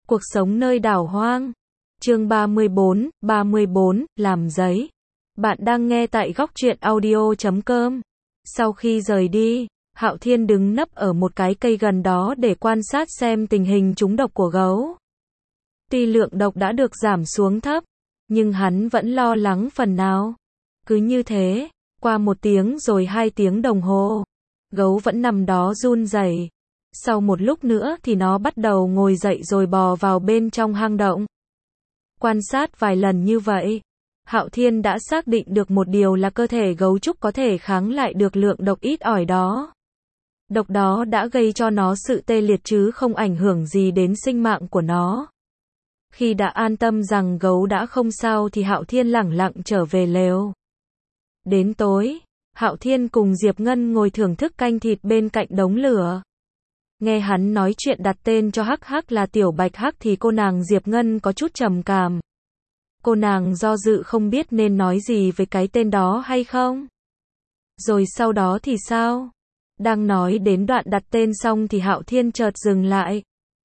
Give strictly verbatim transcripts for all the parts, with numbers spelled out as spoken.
Cuộc sống nơi đảo hoang. Chương ba mươi bốn, ba mươi bốn, làm giấy. Bạn đang nghe tại góc truyện audio chấm com. Sau khi rời đi, Hạo Thiên đứng nấp ở một cái cây gần đó để quan sát xem tình hình trúng độc của gấu. Tuy lượng độc đã được giảm xuống thấp, nhưng hắn vẫn lo lắng phần nào. Cứ như thế, qua một tiếng rồi hai tiếng đồng hồ, gấu vẫn nằm đó run rẩy. Sau một lúc nữa thì nó bắt đầu ngồi dậy rồi bò vào bên trong hang động. Quan sát vài lần như vậy, Hạo Thiên đã xác định được một điều là cơ thể gấu trúc có thể kháng lại được lượng độc ít ỏi đó. Độc đó đã gây cho nó sự tê liệt chứ không ảnh hưởng gì đến sinh mạng của nó. Khi đã an tâm rằng gấu đã không sao thì Hạo Thiên lẳng lặng trở về lều. Đến tối, Hạo Thiên cùng Diệp Ngân ngồi thưởng thức canh thịt bên cạnh đống lửa. Nghe hắn nói chuyện đặt tên cho Hắc Hắc là Tiểu Bạch Hắc thì cô nàng Diệp Ngân có chút trầm cảm. Cô nàng do dự không biết nên nói gì về cái tên đó hay không. Rồi sau đó thì sao? Đang nói đến đoạn đặt tên xong thì Hạo Thiên chợt dừng lại.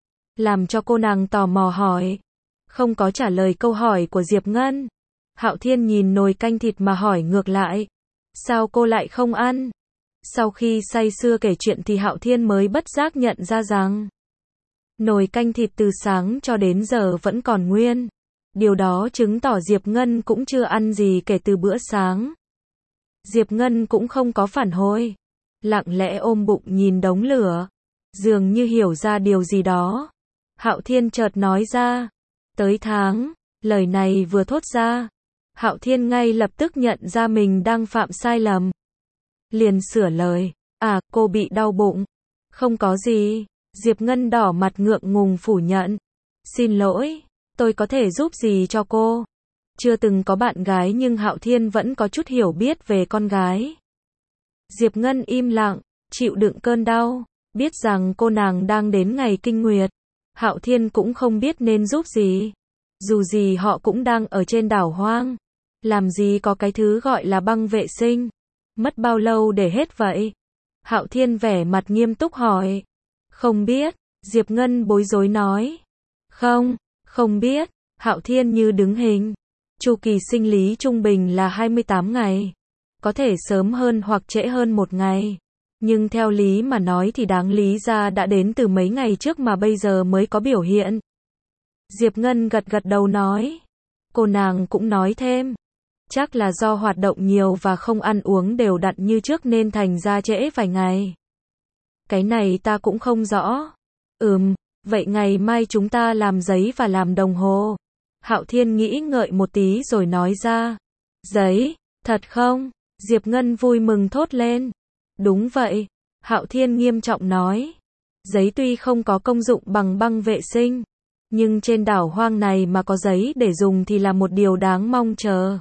Làm cho cô nàng tò mò hỏi. Không có trả lời câu hỏi của Diệp Ngân. Hạo Thiên nhìn nồi canh thịt mà hỏi ngược lại. Sao cô lại không ăn? Sau khi say sưa kể chuyện thì Hạo Thiên mới bất giác nhận ra rằng nồi canh thịt từ sáng cho đến giờ vẫn còn nguyên. Điều đó chứng tỏ Diệp Ngân cũng chưa ăn gì kể từ bữa sáng. Diệp Ngân cũng không có phản hồi. Lặng lẽ ôm bụng nhìn đống lửa. Dường như hiểu ra điều gì đó. Hạo Thiên chợt nói ra. Tới tháng, lời này vừa thốt ra. Hạo Thiên ngay lập tức nhận ra mình đang phạm sai lầm. Liền sửa lời. À, cô bị đau bụng. Không có gì. Diệp Ngân đỏ mặt ngượng ngùng phủ nhận. Xin lỗi, tôi có thể giúp gì cho cô? Chưa từng có bạn gái nhưng Hạo Thiên vẫn có chút hiểu biết về con gái. Diệp Ngân im lặng, chịu đựng cơn đau, biết rằng cô nàng đang đến ngày kinh nguyệt. Hạo Thiên cũng không biết nên giúp gì. Dù gì họ cũng đang ở trên đảo hoang. Làm gì có cái thứ gọi là băng vệ sinh. Mất bao lâu để hết vậy? Hạo Thiên vẻ mặt nghiêm túc hỏi. Không biết, Diệp Ngân bối rối nói. Không, không biết. Hạo Thiên như đứng hình. Chu kỳ sinh lý trung bình là hai mươi tám ngày. Có thể sớm hơn hoặc trễ hơn một ngày. Nhưng theo lý mà nói thì đáng lý ra đã đến từ mấy ngày trước mà bây giờ mới có biểu hiện. Diệp Ngân gật gật đầu nói. Cô nàng cũng nói thêm. Chắc là do hoạt động nhiều và không ăn uống đều đặn như trước nên thành ra trễ vài ngày. Cái này ta cũng không rõ. Ừm, vậy ngày mai chúng ta làm giấy và làm đồng hồ. Hạo Thiên nghĩ ngợi một tí rồi nói ra. Giấy, thật không? Diệp Ngân vui mừng thốt lên. Đúng vậy. Hạo Thiên nghiêm trọng nói. Giấy tuy không có công dụng bằng băng vệ sinh, nhưng trên đảo hoang này mà có giấy để dùng thì là một điều đáng mong chờ.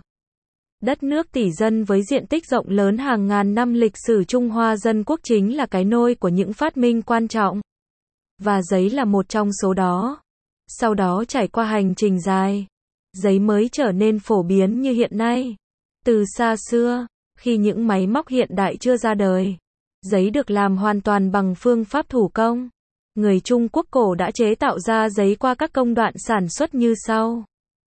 Đất nước tỷ dân với diện tích rộng lớn hàng ngàn năm lịch sử Trung Hoa Dân Quốc chính là cái nôi của những phát minh quan trọng. Và giấy là một trong số đó. Sau đó trải qua hành trình dài, giấy mới trở nên phổ biến như hiện nay. Từ xa xưa, khi những máy móc hiện đại chưa ra đời, giấy được làm hoàn toàn bằng phương pháp thủ công. Người Trung Quốc cổ đã chế tạo ra giấy qua các công đoạn sản xuất như sau.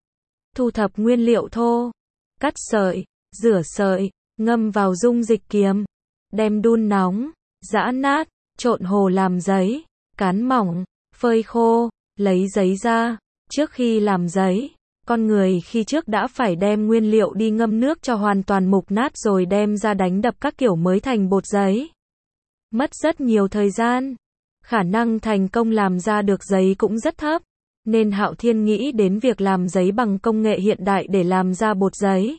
Thu thập nguyên liệu thô, cắt sợi, rửa sợi, ngâm vào dung dịch kiềm, đem đun nóng, giã nát, trộn hồ làm giấy, cán mỏng, phơi khô, lấy giấy ra. Trước khi làm giấy, con người khi trước đã phải đem nguyên liệu đi ngâm nước cho hoàn toàn mục nát rồi đem ra đánh đập các kiểu mới thành bột giấy. Mất rất nhiều thời gian. Khả năng thành công làm ra được giấy cũng rất thấp. Nên Hạo Thiên nghĩ đến việc làm giấy bằng công nghệ hiện đại để làm ra bột giấy.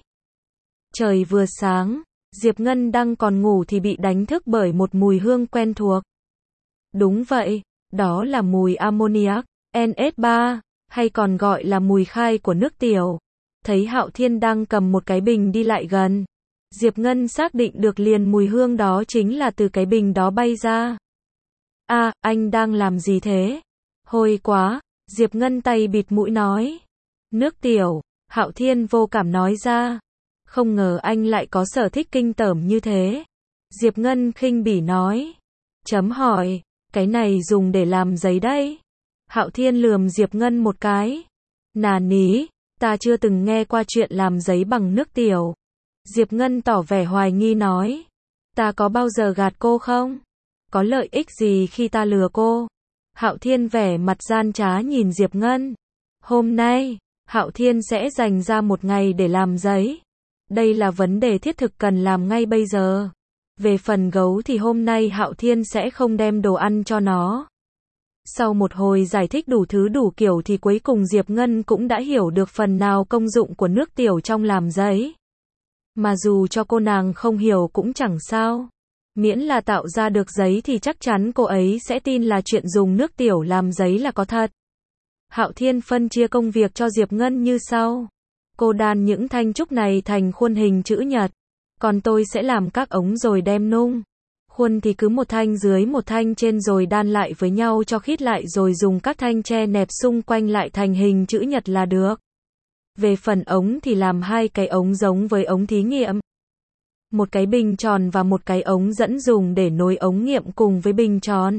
Trời vừa sáng, Diệp Ngân đang còn ngủ thì bị đánh thức bởi một mùi hương quen thuộc. Đúng vậy, đó là mùi ammoniac, en ét ba, hay còn gọi là mùi khai của nước tiểu. Thấy Hạo Thiên đang cầm một cái bình đi lại gần, Diệp Ngân xác định được liền mùi hương đó chính là từ cái bình đó bay ra. À, anh đang làm gì thế? Hôi quá, Diệp Ngân tay bịt mũi nói. Nước tiểu, Hạo Thiên vô cảm nói ra. Không ngờ anh lại có sở thích kinh tởm như thế. Diệp Ngân khinh bỉ nói. Chấm hỏi, cái này dùng để làm giấy đấy. Hạo Thiên lườm Diệp Ngân một cái. Nà ní, ta chưa từng nghe qua chuyện làm giấy bằng nước tiểu. Diệp Ngân tỏ vẻ hoài nghi nói. Ta có bao giờ gạt cô không? Có lợi ích gì khi ta lừa cô? Hạo Thiên vẻ mặt gian trá nhìn Diệp Ngân. Hôm nay, Hạo Thiên sẽ dành ra một ngày để làm giấy. Đây là vấn đề thiết thực cần làm ngay bây giờ. Về phần gấu thì hôm nay Hạo Thiên sẽ không đem đồ ăn cho nó. Sau một hồi giải thích đủ thứ đủ kiểu thì cuối cùng Diệp Ngân cũng đã hiểu được phần nào công dụng của nước tiểu trong làm giấy. Mà dù cho cô nàng không hiểu cũng chẳng sao. Miễn là tạo ra được giấy thì chắc chắn cô ấy sẽ tin là chuyện dùng nước tiểu làm giấy là có thật. Hạo Thiên phân chia công việc cho Diệp Ngân như sau. Cô đan những thanh trúc này thành khuôn hình chữ nhật. Còn tôi sẽ làm các ống rồi đem nung. Khuôn thì cứ một thanh dưới một thanh trên rồi đan lại với nhau cho khít lại rồi dùng các thanh tre nẹp xung quanh lại thành hình chữ nhật là được. Về phần ống thì làm hai cái ống giống với ống thí nghiệm. Một cái bình tròn và một cái ống dẫn dùng để nối ống nghiệm cùng với bình tròn.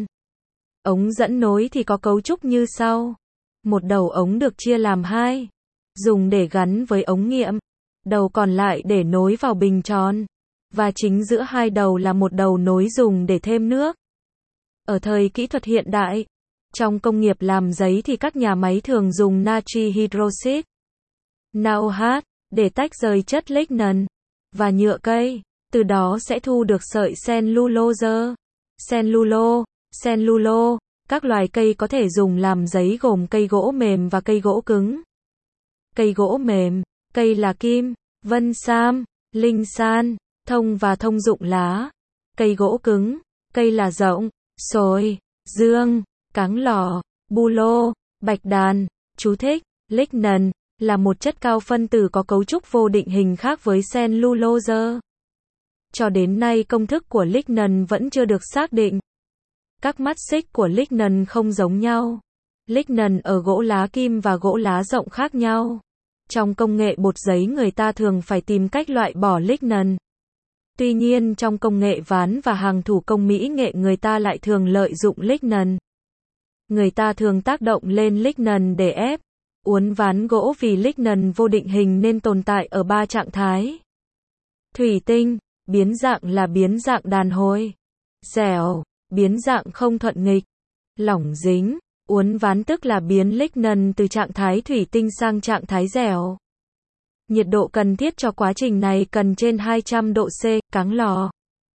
Ống dẫn nối thì có cấu trúc như sau. Một đầu ống được chia làm hai, dùng để gắn với ống nghiệm. Đầu còn lại để nối vào bình tròn. Và chính giữa hai đầu là một đầu nối dùng để thêm nước. Ở thời kỹ thuật hiện đại, trong công nghiệp làm giấy thì các nhà máy thường dùng natri hydroxit, NaOH, để tách rời chất lignan và nhựa cây, từ đó sẽ thu được sợi cellulose. Cellulo, cellulo, các loài cây có thể dùng làm giấy gồm cây gỗ mềm và cây gỗ cứng. Cây gỗ mềm, cây là kim, vân sam, linh san, thông và thông dụng lá. Cây gỗ cứng, cây là rộng, sồi, dương, cáng lò, bu lô, bạch đàn. Chú thích, lignan là một chất cao phân tử có cấu trúc vô định hình khác với cellulose. Cho đến nay công thức của lignan vẫn chưa được xác định. Các mắt xích của lignan không giống nhau. Lignan ở gỗ lá kim và gỗ lá rộng khác nhau. Trong công nghệ bột giấy người ta thường phải tìm cách loại bỏ lignan. Tuy nhiên trong công nghệ ván và hàng thủ công mỹ nghệ người ta lại thường lợi dụng lignan. Người ta thường tác động lên lignan để ép, uốn ván gỗ vì lignan vô định hình nên tồn tại ở ba trạng thái. Thủy tinh, biến dạng là biến dạng đàn hồi. Dẻo, biến dạng không thuận nghịch. Lỏng dính, uốn ván tức là biến lignan từ trạng thái thủy tinh sang trạng thái dẻo. Nhiệt độ cần thiết cho quá trình này cần trên hai trăm độ C, cáng lò.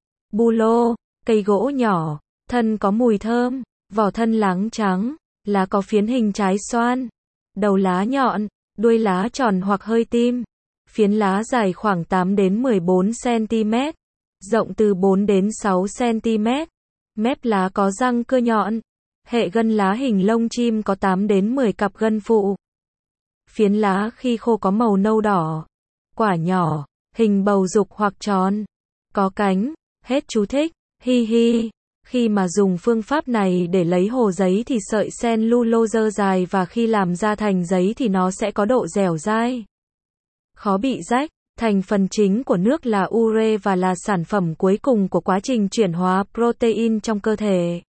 Bu lô, cây gỗ nhỏ, thân có mùi thơm, vỏ thân láng trắng, lá có phiến hình trái xoan, đầu lá nhọn, đuôi lá tròn hoặc hơi tim. Phiến lá dài khoảng tám đến mười bốn xăng-ti-mét, rộng từ bốn đến sáu xăng-ti-mét. Mép lá có răng cưa nhọn. Hệ gân lá hình lông chim có tám đến mười cặp gân phụ. Phiến lá khi khô có màu nâu đỏ. Quả nhỏ, hình bầu dục hoặc tròn. Có cánh. Hết chú thích. Hi hi. Khi mà dùng phương pháp này để lấy hồ giấy thì sợi cellulose dài và khi làm ra thành giấy thì nó sẽ có độ dẻo dai. Khó bị rách. Thành phần chính của nước là ure và là sản phẩm cuối cùng của quá trình chuyển hóa protein trong cơ thể.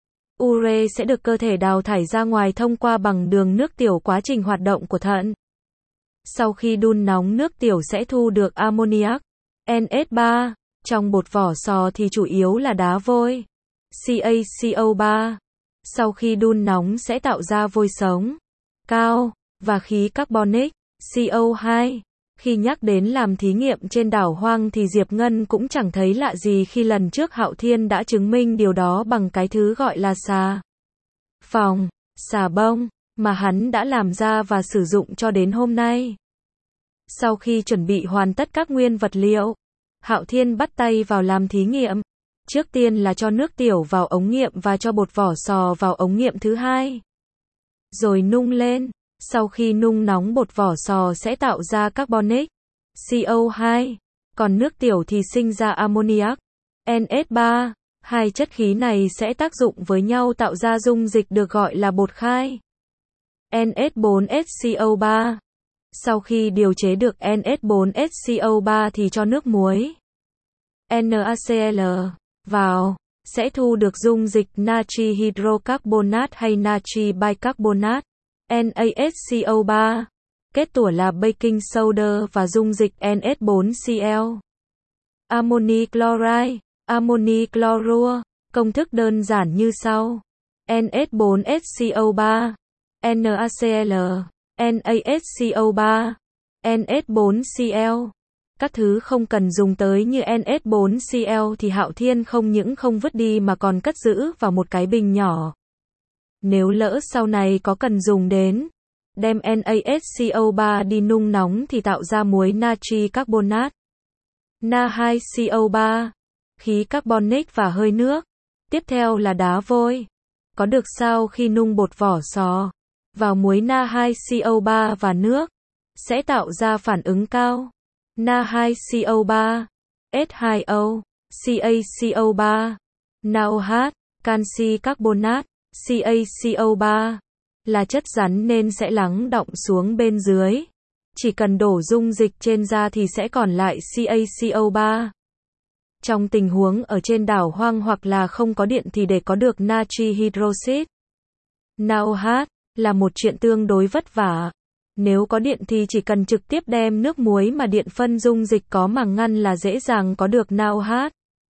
Ure sẽ được cơ thể đào thải ra ngoài thông qua bằng đường nước tiểu quá trình hoạt động của thận. Sau khi đun nóng nước tiểu sẽ thu được ammoniac, en ét ba. Trong bột vỏ sò thì chủ yếu là đá vôi, xê a xê o ba. Sau khi đun nóng sẽ tạo ra vôi sống, cao, và khí carbonic, xê o hai. Khi nhắc đến làm thí nghiệm trên đảo hoang thì Diệp Ngân cũng chẳng thấy lạ gì khi lần trước Hạo Thiên đã chứng minh điều đó bằng cái thứ gọi là xà phòng, xà bông, mà hắn đã làm ra và sử dụng cho đến hôm nay. Sau khi chuẩn bị hoàn tất các nguyên vật liệu, Hạo Thiên bắt tay vào làm thí nghiệm. Trước tiên là cho nước tiểu vào ống nghiệm và cho bột vỏ sò vào ống nghiệm thứ hai. Rồi nung lên. Sau khi nung nóng bột vỏ sò sẽ tạo ra carbonic, xê o hai, còn nước tiểu thì sinh ra ammoniac, en ét ba. Hai chất khí này sẽ tác dụng với nhau tạo ra dung dịch được gọi là bột khai, en ét bốn ét xê o ba. Sau khi điều chế được en ét bốn ét xê o ba thì cho nước muối, NaCl, vào. sẽ thu được dung dịch natri hydrocarbonat hay natri bicarbonate, NaSCO ba. Kết tủa là baking soda và dung dịch N S bốn C l. Ammoni chloride, ammoni chlorua. Công thức đơn giản như sau. N S bốn S C O ba, NaCl, NaSCO ba, N S bốn C l. Các thứ không cần dùng tới như N S bốn C l thì Hạo Thiên không những không vứt đi mà còn cất giữ vào một cái bình nhỏ. Nếu lỡ sau này có cần dùng đến, đem NaSCO ba đi nung nóng thì tạo ra muối natri carbonate, Na hai C O ba, khí carbonic và hơi nước. Tiếp theo là đá vôi. Có được sau khi nung bột vỏ sò vào muối Na hai C O ba và nước, sẽ tạo ra phản ứng cao. Na hai C O ba, S hai O, CaCO ba, NaOH, canxi carbonate, CaCO ba, là chất rắn nên sẽ lắng đọng xuống bên dưới. Chỉ cần đổ dung dịch trên ra thì sẽ còn lại CaCO ba. Trong tình huống ở trên đảo hoang hoặc là không có điện thì để có được natri hydroxit, NaOH, là một chuyện tương đối vất vả. Nếu có điện thì chỉ cần trực tiếp đem nước muối mà điện phân dung dịch có màng ngăn là dễ dàng có được NaOH. A,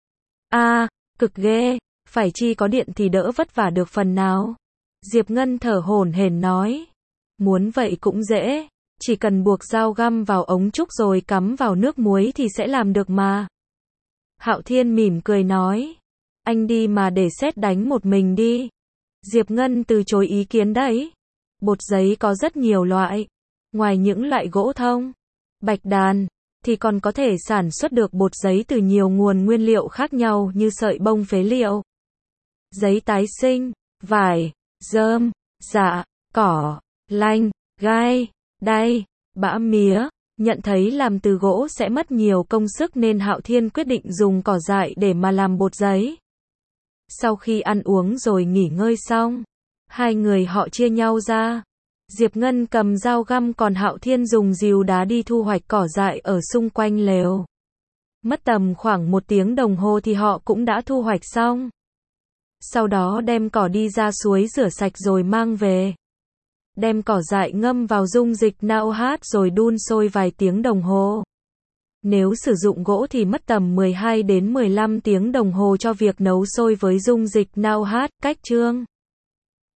à, cực ghê, phải chi có điện thì đỡ vất vả được phần nào. Diệp Ngân thở hổn hển nói. Muốn vậy cũng dễ, chỉ cần buộc dao găm vào ống trúc rồi cắm vào nước muối thì sẽ làm được mà. Hạo Thiên mỉm cười nói. Anh đi mà để sét đánh một mình đi. Diệp Ngân từ chối ý kiến đấy. Bột giấy có rất nhiều loại. Ngoài những loại gỗ thông, bạch đàn, thì còn có thể sản xuất được bột giấy từ nhiều nguồn nguyên liệu khác nhau như sợi bông phế liệu, giấy tái sinh, vải, rơm, dạ, cỏ, lanh, gai, đay, bã mía. Nhận thấy làm từ gỗ sẽ mất nhiều công sức nên Hạo Thiên quyết định dùng cỏ dại để mà làm bột giấy. Sau khi ăn uống rồi nghỉ ngơi xong, hai người họ chia nhau ra. Diệp Ngân cầm dao găm còn Hạo Thiên dùng rìu đá đi thu hoạch cỏ dại ở xung quanh lều. Mất tầm khoảng một tiếng đồng hồ thì họ cũng đã thu hoạch xong. Sau đó đem cỏ đi ra suối rửa sạch rồi mang về. Đem cỏ dại ngâm vào dung dịch NaOH rồi đun sôi vài tiếng đồng hồ. Nếu sử dụng gỗ thì mất tầm mười hai đến mười lăm tiếng đồng hồ cho việc nấu sôi với dung dịch NaOH. Cách chương